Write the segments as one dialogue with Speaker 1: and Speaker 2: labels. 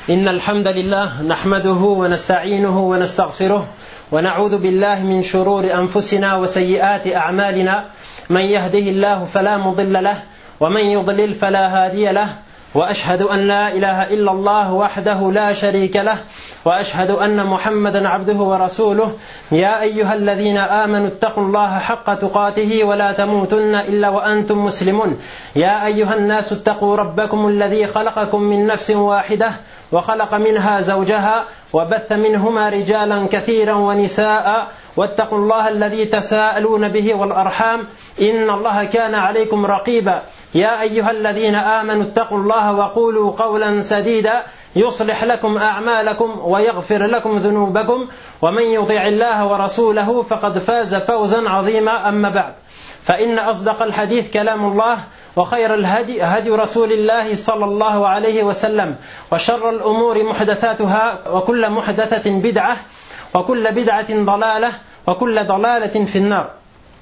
Speaker 1: إن الحمد لله نحمده ونستعينه ونستغفره ونعوذ بالله من شرور أنفسنا وسيئات أعمالنا من يهده الله فلا مضل له ومن يضلل فلا هادي له وأشهد أن لا إله إلا الله وحده لا شريك له وأشهد أن محمدا عبده ورسوله يا أيها الذين آمنوا اتقوا الله حق تقاته ولا تموتن إلا وأنتم مسلمون يا أيها الناس اتقوا ربكم الذي خلقكم من نفس واحدة وخلق منها زوجها وبث منهما رجالا كثيرا ونساء واتقوا الله الذي تساءلون به والأرحام إن الله كان عليكم رقيبا يا أيها الذين آمنوا اتقوا الله وقولوا قولا سديدا يصلح لكم أعمالكم ويغفر لكم ذنوبكم ومن يطع الله ورسوله فقد فاز فوزا عظيما أما بعد فإن أصدق الحديث كلام الله وخير الهدي هدي رسول الله صلى الله عليه وسلم وشر الأمور محدثاتها وكل محدثة بدعة وكل بدعة ضلالة وكل ضلالة في النار.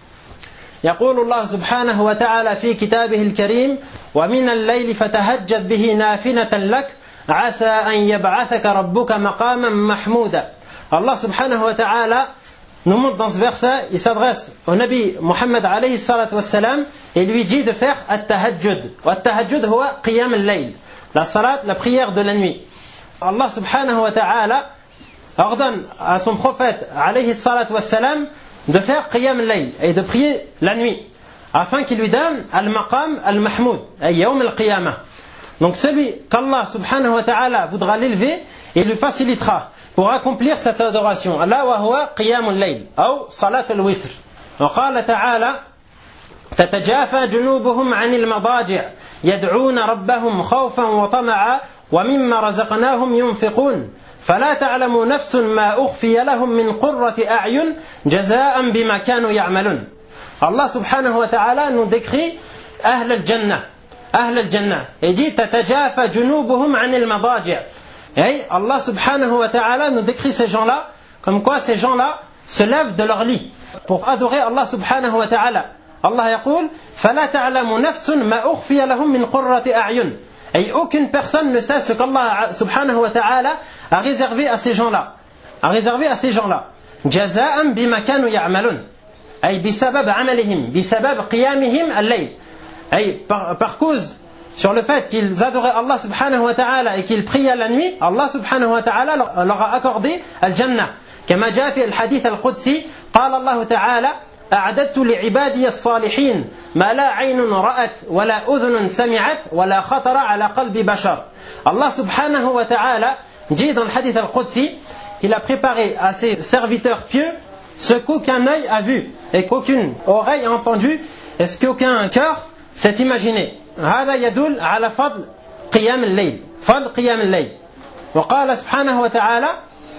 Speaker 1: يقول الله سبحانه وتعالى في كتابه الكريم ومن الليل فتهجد به نافلة لك عسى أن يبعثك ربك مقاما محمودا. Allah subhanahu wa ta'ala nous montre dans ce verset, il s'adresse au Nabi Muhammad alayhi salatu wassalam et lui dit de faire at-tahajjud. At-tahajjud huwa qiyam al-layl, la salat, la prière de la nuit. Allah subhanahu wa ta'ala ordonne à son prophète alayhi salatu wassalam de faire qiyam al-layl et de prier la nuit afin qu'il lui donne al-maqam al-mahmoud, ay yawm al-qiyamah. Donc celui qu'Allah subhanahu wa ta'ala voudra l'élever, il lui facilitera pour accomplir cette adoration. Allah wa huwa qiyam al-layl ou salat al-witr. وقال تعالى تتجافى جنوبهم عن المضاجع يدعون ربهم خوفا وطمعا ومما رزقناهم ينفقون فلا تعلم نفس ما أخفي لهم من قرة أعين جزاء بما كانوا يعملون. Allah subhanahu wa ta'ala nous décrit أهل الجنة. أهل الجنة et dit تتجافى جنوبهم عن المضاجع. Et Allah subhanahu wa ta'ala nous décrit ces gens-là comme quoi ces gens-là se lèvent de leur lit pour adorer Allah subhanahu wa ta'ala. Allah يقول فلا تعلم نفس ما أخفي لهم من قرة أعين. Et aucune personne ne sait ce qu'Allah subhanahu wa ta'ala a réservé à ces gens-là. A réservé à ces gens-là. جزاء بما كانوا يعملون. أي بسبب عملهم بسبب قيامهم الليل. أي par cause sur le fait qu'ils adoraient Allah subhanahu wa ta'ala et qu'ils priaient la nuit, Allah subhanahu wa ta'ala leur a accordé al-Jannah. كما جاء في الحديث القدسي قال الله تعالى أعددت لعبادي الصالحين ما لا عين رأت ولا أذن سمعت ولا خطر على قلب بشر. Allah subhanahu wa ta'ala dit dans le hadith al-Qudsi qu'il a préparé à ses serviteurs pieux ce qu'aucun œil a vu et qu'aucune oreille a entendu et ce qu'aucun cœur s'est imaginé. هذا يدل على فضل قيام الليل. فضل قيام الليل. وقال سبحانه وتعالى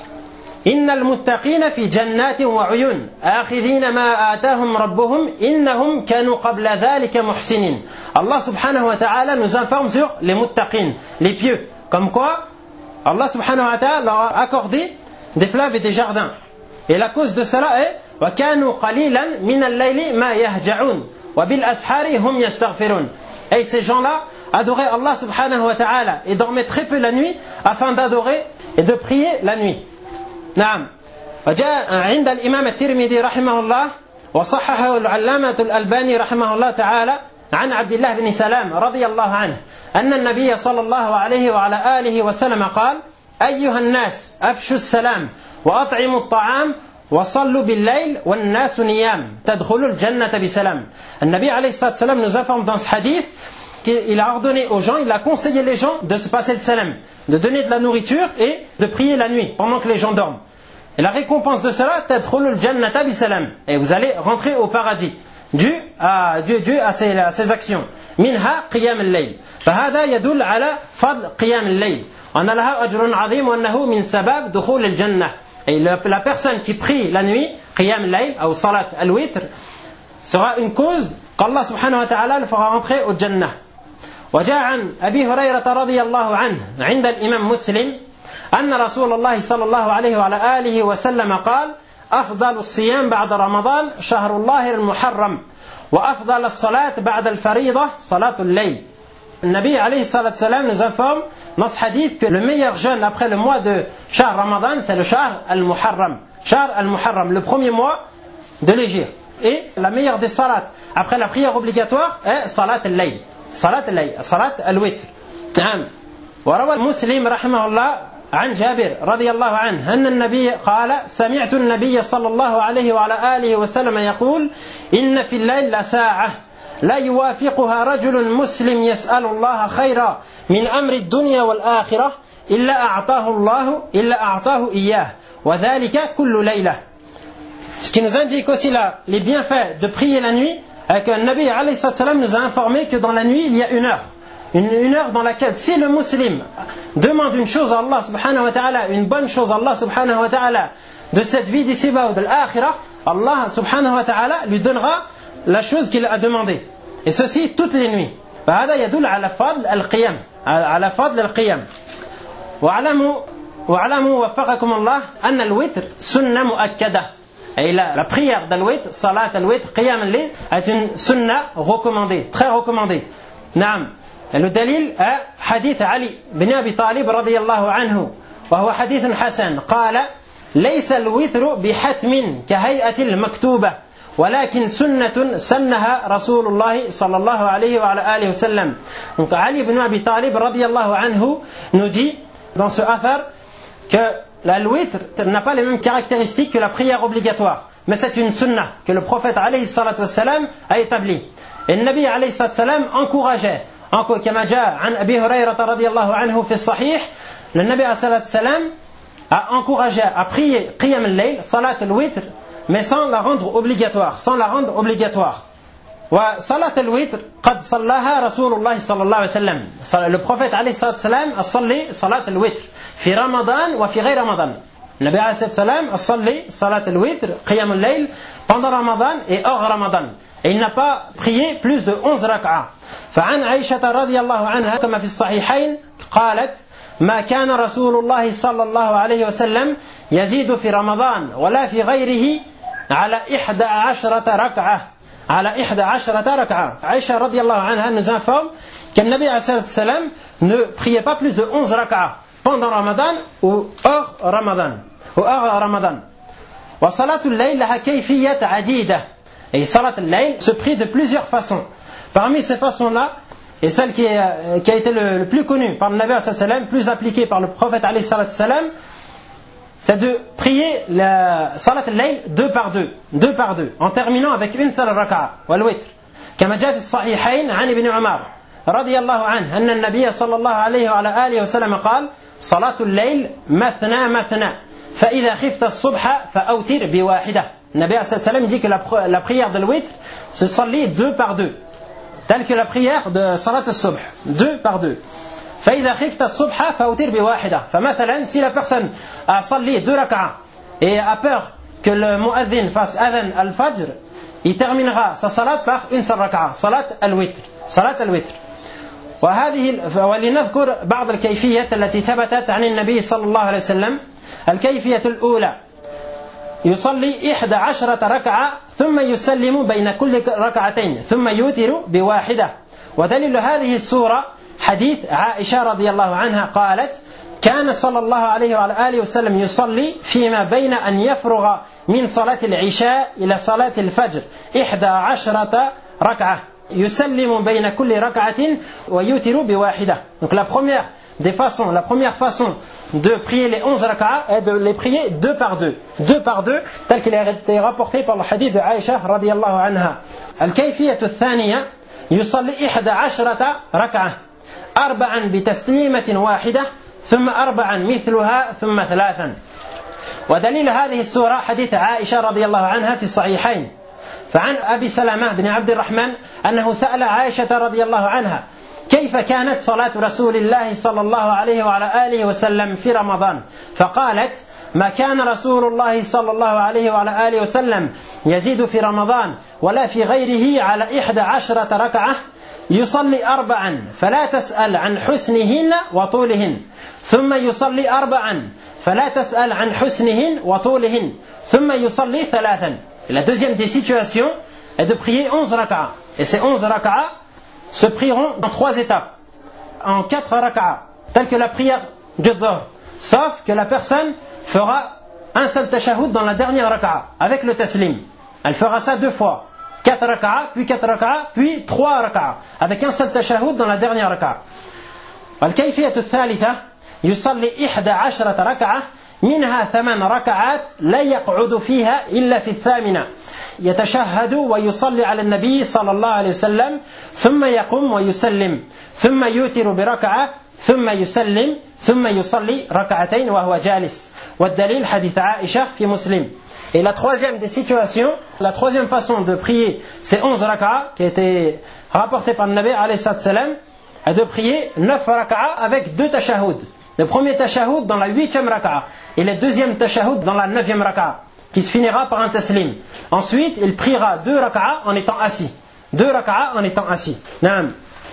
Speaker 1: إن المتقين في جنات وعيون آخذين ما آتاهم ربهم إنهم كانوا قبل ذلك محسنين. Allah subhanahu wa ta'ala nous informe sur les muttaqin, les pieux. Comme quoi Allah subhanahu wa ta'ala leur a accordé des fleuves et des jardins. Et la cause de cela est وَكَانُوا قَلِيلًا مِنَ اللَّيْلِ مَا يَهْجَعُونَ وَبِالْأَسْحَارِ هُمْ يَسْتَغْفِرُونَ. Et ces gens-là adoraient Allah subhanahu wa ta'ala et dormaient très peu la nuit afin d'adorer et de prier la nuit. نعم. وجاء عند الإمام الترمذي رحمه الله وصححه العلامة الألباني رحمه الله تعالى عن عبد الله بن سلام رضي الله عنه أن النبي صلى الله عليه وعلى آله وسلم قال أيها الناس أفشوا السلام وأطعموا الطعام وصلوا بالليل والناس نيام تدخلوا الجنة بسلام. النبي عليه الصلاة والسلام nous informe dans ce hadith qu'il a ordonné aux gens, il a conseillé les gens de se passer le salam, de donner de la nourriture et de prier la nuit pendant que les gens dorment. Et la récompense de cela, tadkhulul jannata bisalam, et vous allez rentrer au paradis dû à ses actions. Minha qiyam al-layl. فهذا يدل على فضل قيام الليل. أن لها أجر عظيم وأنه من سبب دخول الجنة. Et la personne qui prie la nuit, qiyam al-layl ou salat al-witr, sera une cause qu'Allah subhanahu wa ta'ala le fera rentrer au jannah. وجاء عن أبي هريرة رضي الله عنه عند الإمام مسلم أن رسول الله صلى الله عليه وعلى آله وسلم قال أفضل الصيام بعد رمضان شهر الله المحرم وأفضل الصلاة بعد الفريضة صلاة الليل. Le Nabi alayhi salat salam nous informe dans ce hadith que le meilleur jeûne après le mois de Shahr Ramadan, c'est le Shahr al-Muharram. Shahr al-Muharram, le premier mois de l'Hégire. Et la meilleure des salats après la prière obligatoire est Salat al-Layl. Salat al-Layl, Salat al-Witr. وروى مسلم رحمه الله عن جابر رضي الله عنه أن النبي قال سمعت النبي صلى الله عليه وعلى آله وسلم يقول إن في الليل لساعة لا يوافقها رجل مسلم يسأل الله خيرا من أمر الدنيا والآخرة إلا أعطاه إياه وذلك كل ليلة. Ce qui nous indique aussi là les bienfaits de prier la nuit, est que le Nabi alayhi salam nous a informé que dans la nuit il y a une heure dans laquelle si le musulman demande une chose à Allah subhanahu wa ta'ala, une bonne chose à Allah subhanahu wa ta'ala de cette vie d'ici-bas ou de l'akhirah, Allah subhanahu wa ta'ala lui donnera la chose qu'il a demandé. Et ceci toutes les nuits. فهذا يدل على فضل القيام على فضل القيام. واعلموا وفقكم الله أن الوتر سنة مؤكدة. Et la prière d'al-witr, salat al-witr, qiyam al-layl, est une sunna recommandée, très recommandée. نعم. Le dalil est hadith Ali bin Abi Talib radiyallahu anhu, وهو حديث حسن قال ليس الوتر بحتم كهيئة المكتوبة ولكن سنة سنها رسول الله صلى الله عليه وعلى آله وسلم. Donc Ali bin Abi Talib radiyallahu anhu nous dit dans ce athar que l'al-witr n'a pas les mêmes caractéristiques que la prière obligatoire, mais c'est une sunna que le prophète alayhi salatu wassalam a établie. Et le Nabi alayhi salatu wassalam encourageait, كما جاء عن أبي هريرة رضي الله عنه في الصحيح, le Nabi alayhi salatu wassalam a encouragé à prier qiyam al-layl, salat al-witr, mais sans la rendre obligatoire, وصلاة الوتر قد صلاها رسول الله صلى الله عليه وسلم. Le prophète عليه الصلاة والسلام a صلي صلاة الوتر في رمضان وفي غير رمضان. النبي عليه الصلاة والسلام a صلي صلاة الوتر قيام الليل pendant Ramadan et hors Ramadan. Et il n'a pas prié plus de 11 ركعة. فعن عائشة رضي الله عنها كما في الصحيحين قالت ما كان رسول الله صلى الله عليه وسلم يزيد في رمضان ولا في غيره على 11 ركعة. على 11 ركعة. Aïcha radiallahu anha nous informe que le Nabi alayhi salam ne priait pas plus de 11 rak'a pendant Ramadan ou hors Ramadan. وصلاة الليل لها كيفية عديدة. Et salat al-layl se prie de plusieurs façons. Parmi ces façons-là, et celle qui a été le plus connue par le Nabi alayhi salam, plus appliquée par le prophète alayhi salam, c'est de prier la salat al-layl deux par deux, en terminant avec une seule raka'a, wal-witr. كما جاء في الصحيحين عن ابن عمر رضي الله عنه أن النبي صلى الله عليه وعلى آله وسلم قال صلاة الليل مثنى فإذا خفت الصبح فأوتر بواحدة. Le Nabi sallallahu alayhi wa sallam dit que la prière de l'witr se sallit deux par deux, telle que la prière de salat al-subh, deux par deux. فإذا خفت الصبح فأوتر بواحدة. فمثلا si la personne a salli deux rak'a et a peur que le muaddin fasse adhan al-fajr, il terminera sa salat par une seule rak'a, salat al-witr. ولنذكر بعض الكيفيات التي ثبتت عن النبي صلى الله عليه وسلم. الكيفية الأولى يصلي 11 ركعة ثم يسلم بين كل ركعتين ثم يوتر بواحدة. ودليل هذه السورة حديث عائشة رضي الله عنها قالت كان صلى الله عليه وعلى آله وسلم يصلي فيما بين أن يفرغ من صلاة العشاء إلى صلاة الفجر 11 ركعة يسلم بين كل ركعة ويوتر بواحدة. Donc la première façon de prier les 11 rak'a est de les prier deux par deux, tel qu'il a été rapporté par le hadith de Aïcha radiyallahu anha. الكيفية الثانية يصلي 11 ركعة 4 بتسليمة واحدة ثم 4 مثلها ثم 3. ودليل هذه السورة حديث عائشة رضي الله عنها في الصحيحين. فعن أبي سلمة بن عبد الرحمن أنه سأل عائشة رضي الله عنها كيف كانت صلاة رسول الله صلى الله عليه وعلى آله وسلم في رمضان؟ فقالت ما كان رسول الله صلى الله عليه وعلى آله وسلم يزيد في رمضان ولا في غيره على 11 ركعة يصلي 4 فلا تسأل عن حسنهن وطولهن ثم يصلي 4 فلا تسأل عن حسنهن وطولهن ثم يصلي 3. La deuxième des situations est de prier 11 rak'a. Et ces 11 rak'a se prieront en 3 étapes. en 4 raka'a, telle que la prière du dhuhr. Sauf que la personne fera un seul tashahhud dans la dernière raka'a, avec le taslim. Elle fera ça 2 fois. 4 raka'a, puis 4 raka'a, puis 3 raka'a, avec un seul tashahhud dans la dernière raka'a. والكيفية الثالثة يصلي 11 ركعة منها 8 ركعات لا يقعد فيها إلا في الثامنة يتشهد ويصلي على النبي صلى الله عليه وسلم ثم يقوم ويسلم ثم يوتر بركعة ثم يسلم ثم يصلي ركعتين وهو جالس والدليل حديث عائشة في مسلم. Et la troisième des situations, la troisième façon de prier, c'est 11 raka'a qui a été rapporté par le Nabi alayhi salam, est de prier 9 raka'a avec 2 tashahhud. Le premier tashahhud dans la 8e raka'a et le deuxième tashahhud dans la 9e raka'a, qui se finira par un taslim. Ensuite, il priera 2 raka'a en étant assis. 2 raka'a en étant assis. Naam.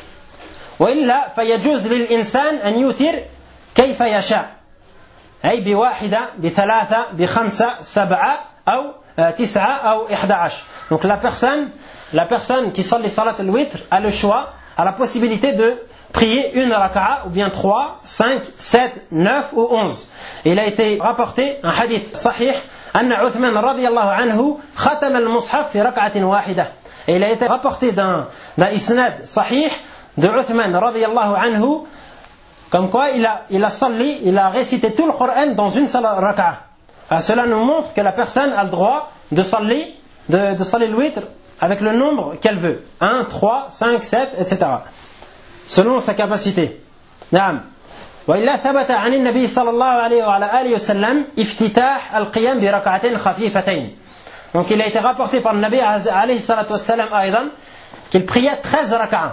Speaker 1: وإلا فيجوز للإنسان أن يوتر كيف يشاء. أي بواحدة بثلاثة بخمسة سبعة أو 9 أو 11. Donc la personne qui صلي صلاة الوتر a le choix, a la possibilité de prier une raka'a ou bien 3, 5, 7, 9 ou 11. Et il a été rapporté un hadith sahih أن عثمان رضي الله عنه ختم المصحف في ركعة واحدة. Et il a été rapporté d'un isnad sahih de Uthman radiyallahu anhu, comme quoi il a récité tout le Coran dans une seule raka'a. Cela nous montre que la personne a le droit de saller le witr avec le nombre qu'elle veut, 1, 3, 5, 7, etc. selon sa capacité. نعم. وإلا ثبت عن النبي صلى الله عليه وعلى آله وسلم افتتاح القيام بركعتين خفيفتين. Donc il a été rapporté par le Nabi alayhi salatu wassalam أيضا qu'il priait 13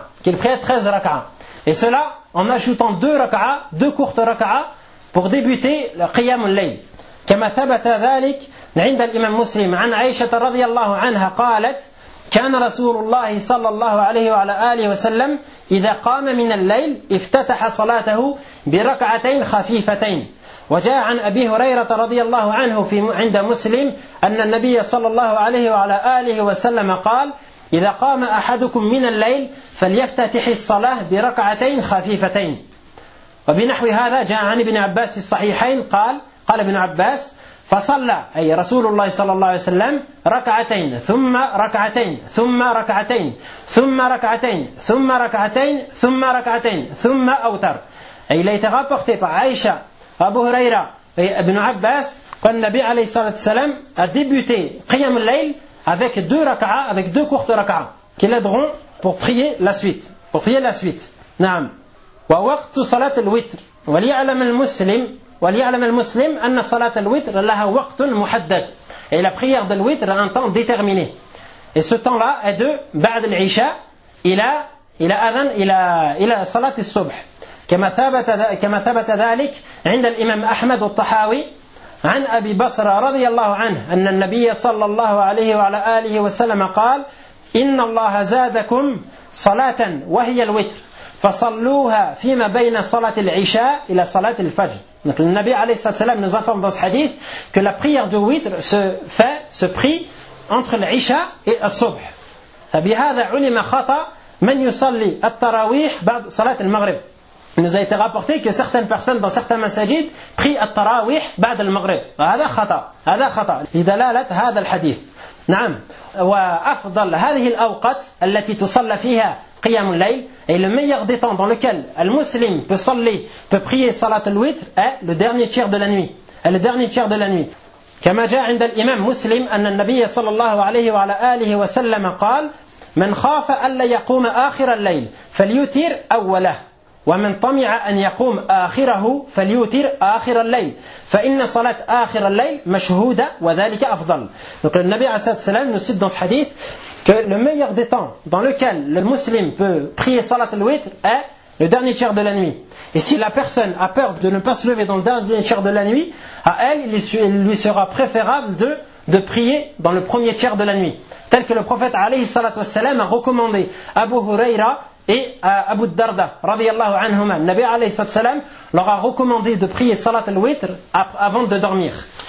Speaker 1: raka'a. Et cela en ajoutant 2 raka'a, 2 courtes raka'a pour débuter le qiyam al-layl. كما ثبت ذلك عند الإمام مسلم عن عائشة رضي الله عنها قالت كان رسول الله صلى الله عليه وعلى آله وسلم إذا قام من الليل افتتح صلاته بركعتين خفيفتين. وجاء عن أبي هريرة رضي الله عنه عند مسلم أن النبي صلى الله عليه وعلى آله وسلم قال إذا قام أحدكم من الليل فليفتتح الصلاة بركعتين خفيفتين. وبنحو هذا جاء عن ابن عباس في الصحيحين قال ابن عباس فصلى أي رسول الله صلى الله عليه وسلم ركعتين ثم ركعتين ثم ركعتين ثم ركعتين ثم ركعتين ثم ركعتين ثم أوتر. Et il a été rapporté par Aïcha, Abu Huraira et Ibn Abbas quand le Nabi alayhi salam a débuté Qiyam al-Layl avec 2 raka'a, avec 2 courtes raka'a qui l'aideront pour prier la suite. نعم. ووقت صلاة الوتر وليعلم المسلم أن صلاة الوتر لها وقت محدد. Et la prière de l'witr a un temps déterminé. Et ce temps-là est de بعد العشاء إلى صلاة الصبح. كما ثبت ذلك عند الإمام أحمد والطحاوي عن أبي بصر رضي الله عنه أن النبي صلى الله عليه وعلى آله وسلم قال إن الله زادكم صلاة وهي الوتر فصلوها فيما بين صلاة العشاء إلى صلاة الفجر. Donc le Nabi alayhi salam nous informe dans ce hadith que la prière du witr se prie entre l'isha et الصبح. فبهذا علم خطأ من يصلي التراويح بعد صلاة المغرب. Il nous a été rapporté que certaines personnes dans certains masajid prient التراويح بعد المغرب. هذا خطأ لدلالة هذا الحديث. نعم. وأفضل هذه الأوقات التي تصلى فيها قيام الليل et le meilleur des temps dans lequel le musulman peut prier salat al-witr est le dernier tiers de la nuit. كما جاء عند الإمام مسلم أن النبي صلى الله عليه وعلى آله وسلم قال من خاف ألا يقوم آخر الليل فليوتر أوله ومن طمع أن يقوم آخره فليوتر آخر الليل فإن صلاة آخر الليل مشهودة وذلك أفضل. Donc le Nabi alayhi salam nous cite dans ce hadith que le meilleur des temps dans lequel le musulman peut prier salat al-witr est le dernier tiers de la nuit. Et si la personne a peur de ne pas se lever dans le dernier tiers de la nuit, à elle, il lui sera préférable de prier dans le premier tiers de la nuit. Tel que le prophète alayhi salatu wassalam a recommandé Abu Huraira et Abu Darda radiyallahu anhuma. Le Nabi alayhi salatu wassalam leur a recommandé de prier salat al-witr avant de dormir.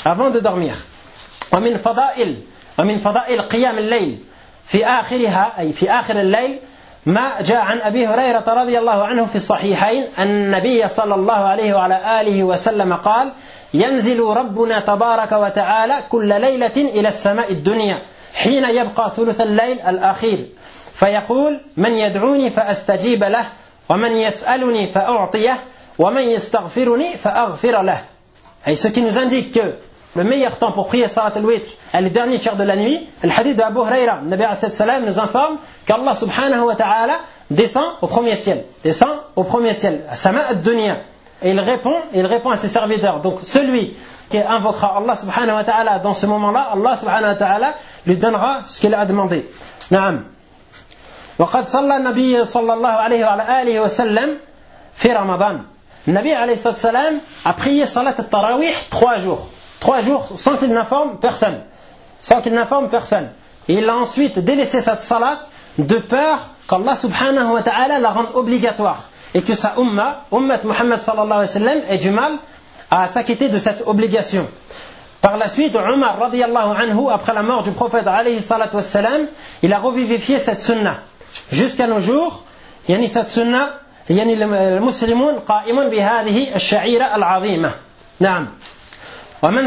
Speaker 1: ومن فضائل قيام الليل في آخرها أي في آخر الليل ما جاء عن أبي هريرة رضي الله عنه في الصحيحين أن النبي صلى الله عليه وعلى آله وسلم قال ينزل ربنا تبارك وتعالى كل ليلة إلى السماء الدنيا حين يبقى ثلث الليل الأخير فيقول من يدعوني فأستجيب له ومن يسألني فأعطيه ومن يستغفرني فأغفر له. Et ce qui nous indique que le meilleur temps pour prier Salat al-Witr est le dernier tiers de la nuit. Le hadith de Abu Huraira, Nabi alayhi salam nous informe qu'Allah subhanahu wa ta'ala descend au premier ciel. Descend au premier ciel, à Sama ad-Dunya. Et il répond à ses serviteurs. Donc celui qui invoquera Allah subhanahu wa ta'ala dans ce moment-là, Allah subhanahu wa ta'ala lui donnera ce qu'il a demandé. Naam. وقد صلى النبي صلى الله عليه وعلى آله وسلم في رمضان. Nabi alayhi salam a prié Salat al-Tarawih 3 jours. 3 jours sans qu'il n'informe personne. Sans qu'il n'informe personne. Et il a ensuite délaissé cette salat de peur qu'Allah subhanahu wa ta'ala la rende obligatoire. Et que sa ummat Muhammad sallallahu alayhi wa sallam, ait du mal à s'acquitter de cette obligation. Par la suite, Omar radiyallahu anhu, après la mort du prophète alayhi salatu wassalam, il a revivifié cette sunnah. Jusqu'à nos jours, yani cette sunnah, yani le muslimun qa'imun bihadihi al-sha'ira al-'azima. Naam. ومن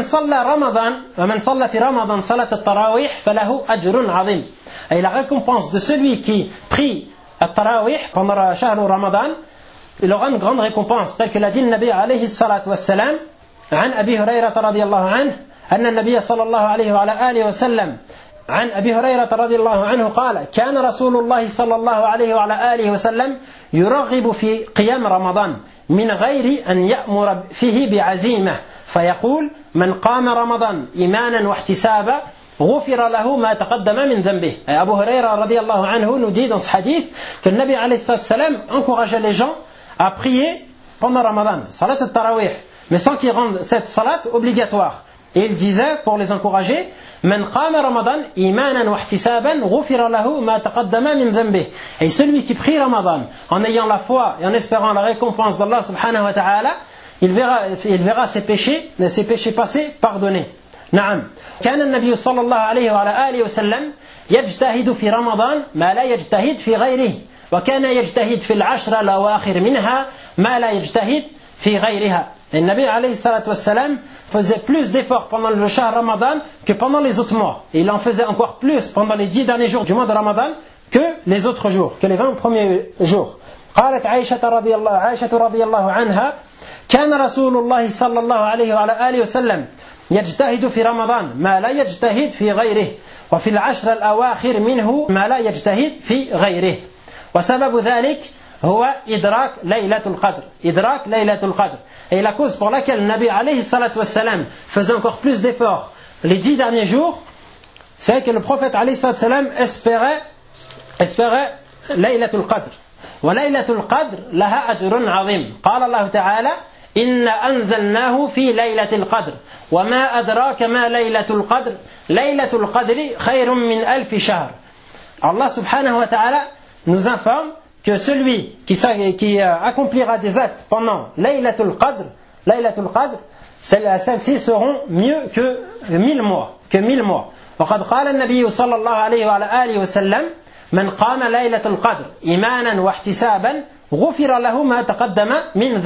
Speaker 1: صلى في رمضان صلاة التراويح فله أجر عظيم. Et la récompense de celui qui prie التراويح pendant شهر رمضان, il aura une grande récompense, tel que l'a dit le Nabi عليه الصلاة والسلام عن أبي هريرة رضي الله عنه أن النبي صلى الله عليه وعلى آله وسلم عن أبي هريرة رضي الله عنه قال كان رسول الله صلى الله عليه وعلى آله وسلم يرغب في قيام رمضان من غير أن يأمر فيه بعزيمة فيقول من قام رمضان إيمانا واحتسابا غفر له ما تقدم من ذنبه. Abu Huraira radiyallahu anhu nous dit dans ce hadith que le Nabi alayhi salam encourageait les gens à prier pendant Ramadan, salat al-Tarawih, mais sans qu'ils rendent cette salat obligatoire. Et il disait pour les encourager من قام رمضان إيمانا واحتسابا غفر له ما تقدم من ذنبه. Et celui qui prie Ramadan en ayant la foi et en espérant la récompense d'Allah subhanahu wa ta'ala, il verra ses péchés passés pardonnés. نعم. كان النبي صلى الله عليه وعلى آله وسلم يجتهد في رمضان ما لا يجتهد في غيره وكان يجتهد في العشر الأواخر منها ما لا يجتهد في غيرها. Et le Nabi alayhi salatu wassalam faisait plus d'efforts pendant le shahr Ramadan que pendant les autres mois. Et il en faisait encore plus pendant les 10 derniers jours du mois de Ramadan que les autres jours, que les 20 premiers jours. قالت عائشة رضي الله عنها كان رسول الله صلى الله عليه وعلى آله وسلم يجتهد في رمضان ما لا يجتهد في غيره وفي العشر الأواخر منه ما لا يجتهد في غيره وسبب ذلك هو إدراك ليلة القدر. Et la cause pour laquelle le Nabi alayhi salatu wassalam faisait encore plus d'efforts les 10 derniers jours, c'est que le prophète alayhi salatu wassalam espérait Laylatul Qadr. وَلَيْلَةُ الْقَدْرِ لَهَا أَجْرٌ عَظِيمٌ. قال الله تعالى إِنَّا أَنزَلْنَاهُ فِي لَيْلَةِ الْقَدْرِ وَمَا أَدْرَاكَ مَا لَيْلَةُ الْقَدْرِ لَيْلَةُ الْقَدْرِ خَيْرٌ مِّنْ أَلْفِ شَهْرٍ. Allah subhanahu wa ta'ala nous informe que celui qui accomplira des actes pendant Laylatul Qadr, celles-ci seront mieux que 1000 mois. وقد قال النبي صلى الله عليه وعلى آله وسلم من قام ليلة القدر إيمانا واحتسابا غفر له ما تقدم من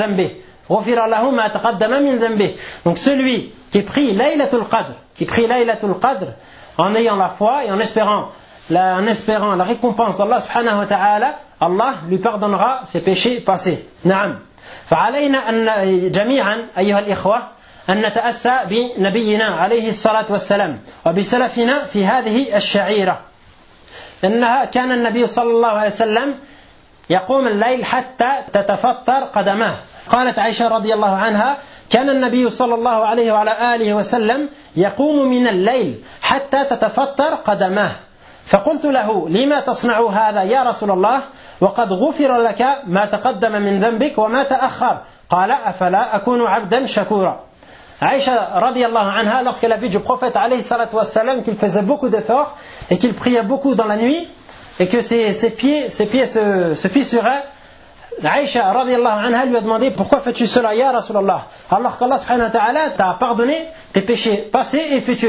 Speaker 1: ذنبه. Donc celui qui prie Laylatul Qadr en ayant la foi et en espérant la récompense d'Allah subhanahu wa ta'ala, Allah lui pardonnera ses péchés passés. نعم. فعلينا أن جميعا أيها الإخوة أن نتأسى بنبينا عليه الصلاة والسلام وبسلفنا في هذه الشعيرة، لأنها كان النبي صلى الله عليه وسلم يقوم الليل حتى تتفطر قدماه. قالت عائشة رضي الله عنها كان النبي صلى الله عليه وعلى آله وسلم يقوم من الليل حتى تتفطر قدماه. فقلت له لما تصنع هذا يا رسول الله وقد غفر لك ما تقدم من ذنبك وما تأخر. قال أفلا أكون عبدا شكورا. Aïcha radiyallahu anha, lorsqu'elle a vu du prophète alayhi salatu wassalam qu'il faisait beaucoup d'efforts et qu'il priait beaucoup dans la nuit et que ses pieds se fissuraient, Aïcha radiyallahu anha lui a demandé pourquoi fais-tu cela ya Rasulallah, alors qu'Allah subhanahu wa ta'ala t'a pardonné tes péchés passés et futurs.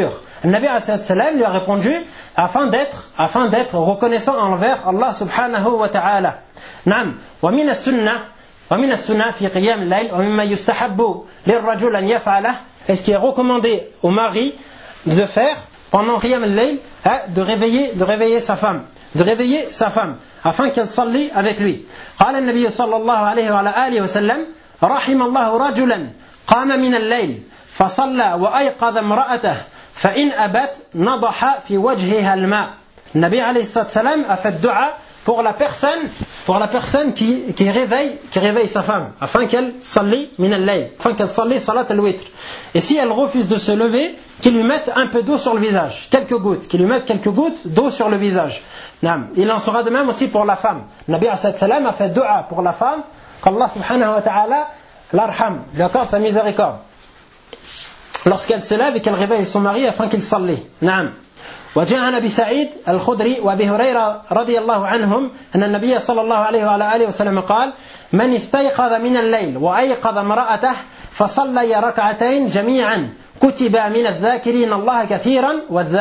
Speaker 1: Le Nabi sallam lui a répondu afin d'être reconnaissant envers Allah subhanahu wa ta'ala. نعم ومن السنة في قيام الليل ومما يستحب للرجل أن يفعله, et ce qui est recommandé au mari de faire pendant qiyam al-layl, de réveiller sa femme afin qu'elle salli avec lui. قال النبي صلى الله عليه وعلى آله وسلم رحم الله رجلا قام من الليل فصلى وأيقظ امرأته فإن أبت نضح في وجهها الماء. Nabi alayhi salam a fait dua pour la personne qui réveille sa femme afin qu'elle salli min al-layl, afin qu'elle salli salat al-witr. Et si elle refuse de se lever, qu'il lui mette un peu d'eau sur le visage, quelques gouttes d'eau sur le visage. Il en sera de même aussi pour la femme. Nabi alayhi salam a fait dua pour la femme qu'Allah subhanahu wa ta'ala l'arham, lui accorde sa miséricorde lorsqu'elle se lève et qu'elle réveille son mari afin qu'il salli. وجاء عن أبي سعيد الخدري وأبي هريرة رضي الله عنهم أن النبي صلى الله عليه وعلى آله وسلم قال من استيقظ من الليل وأيقظ امرأته فصلي ركعتين جميعا كتب من الذاكرين الله كثيرا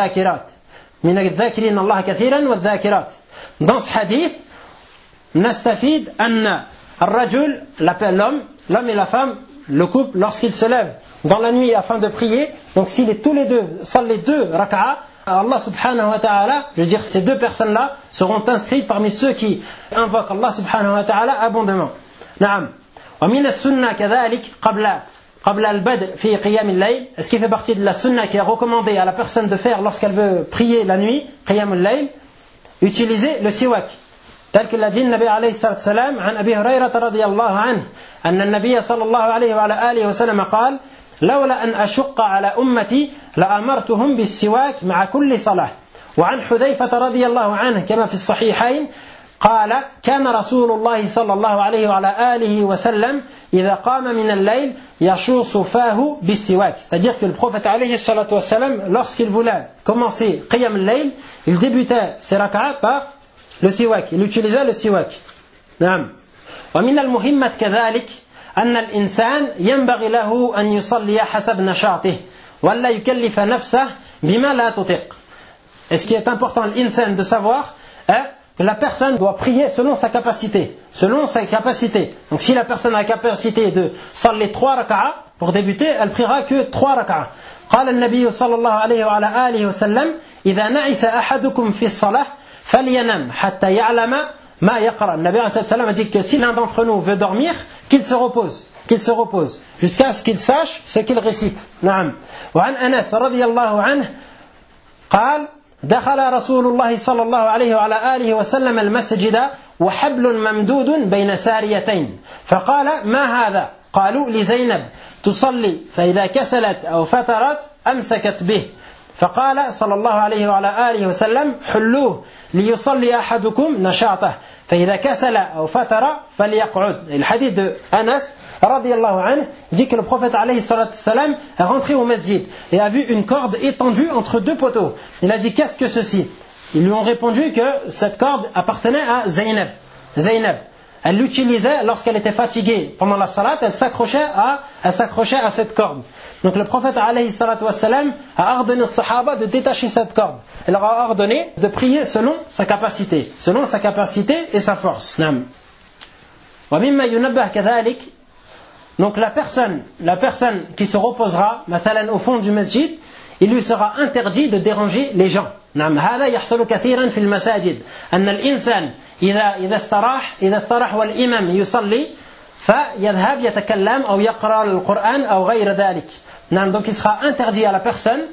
Speaker 1: والذاكرات. Dans ce hadith نستفيد أن الرجل, l'homme et la femme, le couple, lorsqu'il se lève dans la nuit afin de prier, donc s'il est tous les deux, salent les deux rak'a, Allah subhanahu wa ta'ala, je veux dire ces deux personnes-là seront inscrites parmi ceux qui invoquent Allah subhanahu wa ta'ala abondamment. نعم. ومن السنة كذلك قبل البدء في قيام الليل, ce qui fait partie de la sunna qui est recommandée à la personne de faire lorsqu'elle veut prier la nuit, قيام الليل, utiliser le siwak. tel que l'a dit le Nabi alayhi salam عن أبي هريرة رضي الله عنه أن النبي صلى الله عليه وعلى آله وسلم قال لولا أن أشق على أمتي لأمرتهم بالسواك مع كل صلاة. وعن حذيفة رضي الله عنه كما في الصحيحين قال كان رسول الله صلى الله عليه وعلى آله وسلم إذا قام من الليل يشوص فاه بالسواك. C'est-à-dire que le prophète alayhi salatu wassalam, lorsqu'il voulait commencer qiyam al-layl, il débutait ses rak'a par le siwak, il utilisait le siwak. نعم. ومن المهمة كذلك أن الإنسان ينبغي له أن يصلي حسب نشاطه ولا يكلف نفسه بما لا تطيق. Et ce qui est important, l'insan, de savoir est que la personne doit prier selon sa capacité. Donc si la personne a la capacité de saller 3 rak'a, pour débuter, elle priera que 3 rak'a. قال النبي صلى الله عليه وعلى آله وسلم إذا نعس أحدكم في الصلاة فلينم حتى يعلم ما يقرأ. Le Nabi a dit que si l'un d'entre nous veut dormir, qu'il se repose jusqu'à ce qu'il sache ce qu'il récite. نعم. وعن أنس رضي الله عنه قال دخل رسول الله صلى الله عليه وعلى آله وسلم المسجد وحبل ممدود بين ساريتين فقال ما هذا؟ قالوا لزينب تصلي فإذا كسلت أو فترت أمسكت به فقال صلى الله عليه وعلى آله وسلم حلوه ليصلي أحدكم نشاطه فإذا كسل أو فتر فليقعد. Le hadith de Anas radiyallahu anhu dit que le prophète alayhi salatu salam est rentré au masjid et a vu une corde étendue entre deux poteaux. Il a dit qu'est-ce que ceci? Ils lui ont répondu que cette corde appartenait à Zaynab. Elle l'utilisait lorsqu'elle était fatiguée pendant la salat, elle s'accrochait à cette corde. Donc le prophète alayhi salatu wassalam a ordonné aux sahaba de détacher cette corde. Il leur a ordonné de prier selon sa capacité et sa force. ومما ينبه كذلك, donc la personne qui se reposera مثلا au fond du masjid, il lui sera interdit de déranger les gens. نعم هذا يحصل كثيرا في المساجد أن الإنسان إذا استراح والإمام يصلي فيذهب يتكلم أو يقرأ القرآن أو غير ذلك. نعم. Donc il sera interdit à la personne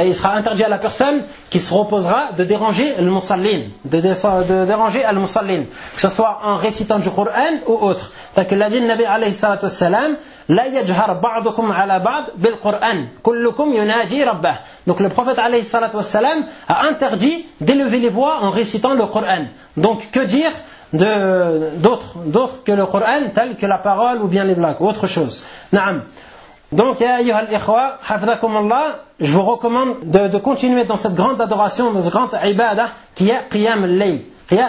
Speaker 1: qui se reposera de déranger le musallin, de déranger al-musallin, que ce soit en récitant du Coran ou autre. C'est que l'a dit le Nabi alayhi salatu wassalam, la yajhar ba'dukum ala ba'd bil Qur'an, kullukum yunaji rabbah. Donc le prophète alayhi salatu wassalam a interdit d'élever les voix en récitant le Coran. Donc que dire d'autres que le Coran, tel que la parole ou bien les blagues, autre chose. Na'am. Donc, ya ayyuhal ikhwa, hafidhakumullah, je vous recommande de continuer dans cette grande adoration, dans cette grande ibadah qui est qiyam al-layl.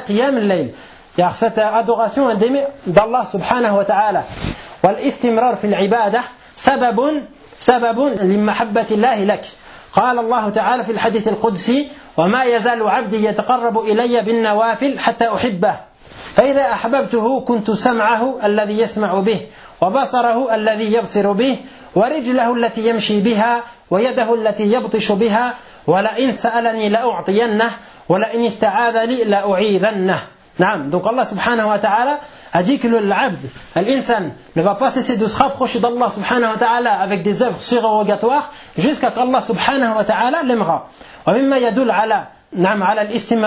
Speaker 1: Car cette adoration est aimée d'Allah subhanahu wa ta'ala. Wal istimrar fil ibadah sababun li mahabbati Allah lak. قال الله تعالى في الحديث القدسي وما يزال عبدي يتقرب إلي بالنوافل حتى أحبه فإذا أحببته كنت سمعه الذي يسمع به وبصره الذي يبصر به ورجله التي يمشي بها ويده التي يبطش بها ولئن سألني لأعطينه ولئن استعاذ لي لأعيذنه. نعم. Donc Allah subhanahu wa ta'ala a dit que l'abd, l'insan, ne va pas cesser de se rapprocher d'Allah subhanahu wa ta'ala avec des œuvres surrogatoires jusqu'à qu'Allah subhanahu wa ta'ala l'aimera. ومما يدل على نعم على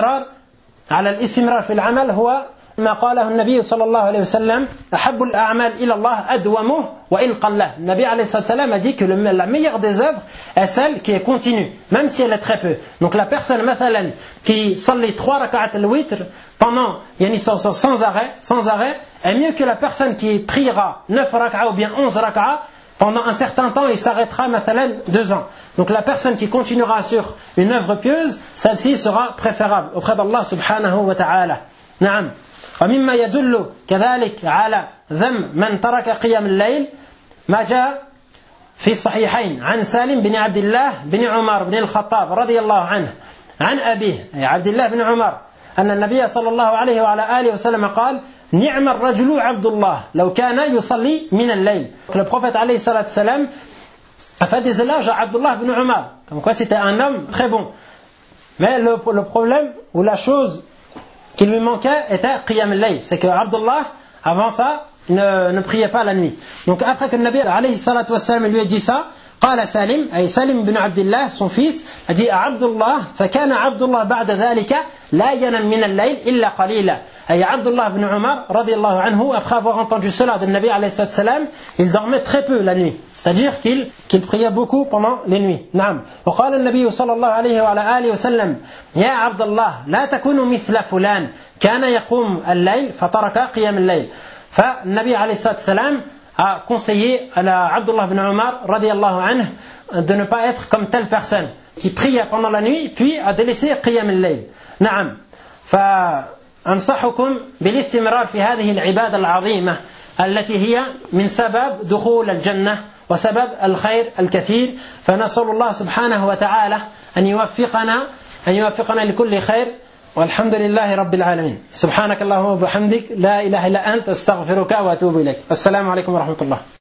Speaker 1: الاستمرار في العمل هو ما قاله النبي صلى الله عليه وسلم أحب الأعمال إلى الله أدومه وإن قل. Le Nabi alayhi salam a dit que la meilleure des œuvres est celle qui est continue, même si elle est très peu. Donc la personne مثلا qui صلي 3 rak'at al-witr pendant sans arrêt est mieux que la personne qui priera 9 rak'at ou bien 11 rak'at pendant un certain temps et s'arrêtera مثلا 2 ans. Donc la personne qui continuera sur une œuvre pieuse, celle-ci sera préférable auprès d'Allah subhanahu wa ta'ala. نعم. ومما يدل كذلك على ذم من ترك قيام الليل ما جاء في الصحيحين عن سالم بن عبد الله بن عمر بن الخطاب رضي الله عنه عن أبيه عبد الله بن عمر أن النبي صلى الله عليه وعلى آله وسلم قال نعم الرجل عبد الله لو كان يصلي من الليل. Le prophète عليه الصلاة والسلام a fait des éloges à Abdullah ibn Umar comme quoi c'était un homme très bon, mais le problème ou la chose qui lui manquait était Qiyam al-Layl. C'est que Abdullah, avant ça, ne priait pas la nuit. Donc après que le Nabi alayhi salatu wassalam lui a dit ça, قال سالم أي سالم بن عبد الله son fils a dit à Abdullah فكان عبد الله بعد ذلك لا ينام من الليل إلا قليلا. أي Abdullah ibn Umar رضي الله عنه après avoir entendu cela de Nabi alayhi salatu wassalam, il dormait très peu la nuit, c'est-à-dire qu'il priait beaucoup pendant les nuits. نعم. وقال النبي صلى الله عليه وعلى آله وسلم يا عبد الله لا تكونوا مثل فلان كان يقوم الليل فترك قيام الليل. فالنبي عليه الصلاة والسلام a conseillé à Abdullah ibn Umar radiyallahu anhu de ne pas être comme telle personne qui prie pendant la nuit puis a délaissé qiyam al-layl. نعم. فأنصحكم بالاستمرار في هذه العبادة العظيمة التي هي من سبب دخول الجنة وسبب الخير الكثير. فنسأل الله سبحانه وتعالى أن يوفقنا لكل خير والحمد لله رب العالمين. سبحانك اللهم وبحمدك لا إله إلا أنت أستغفرك وأتوب إليك. السلام عليكم ورحمة الله.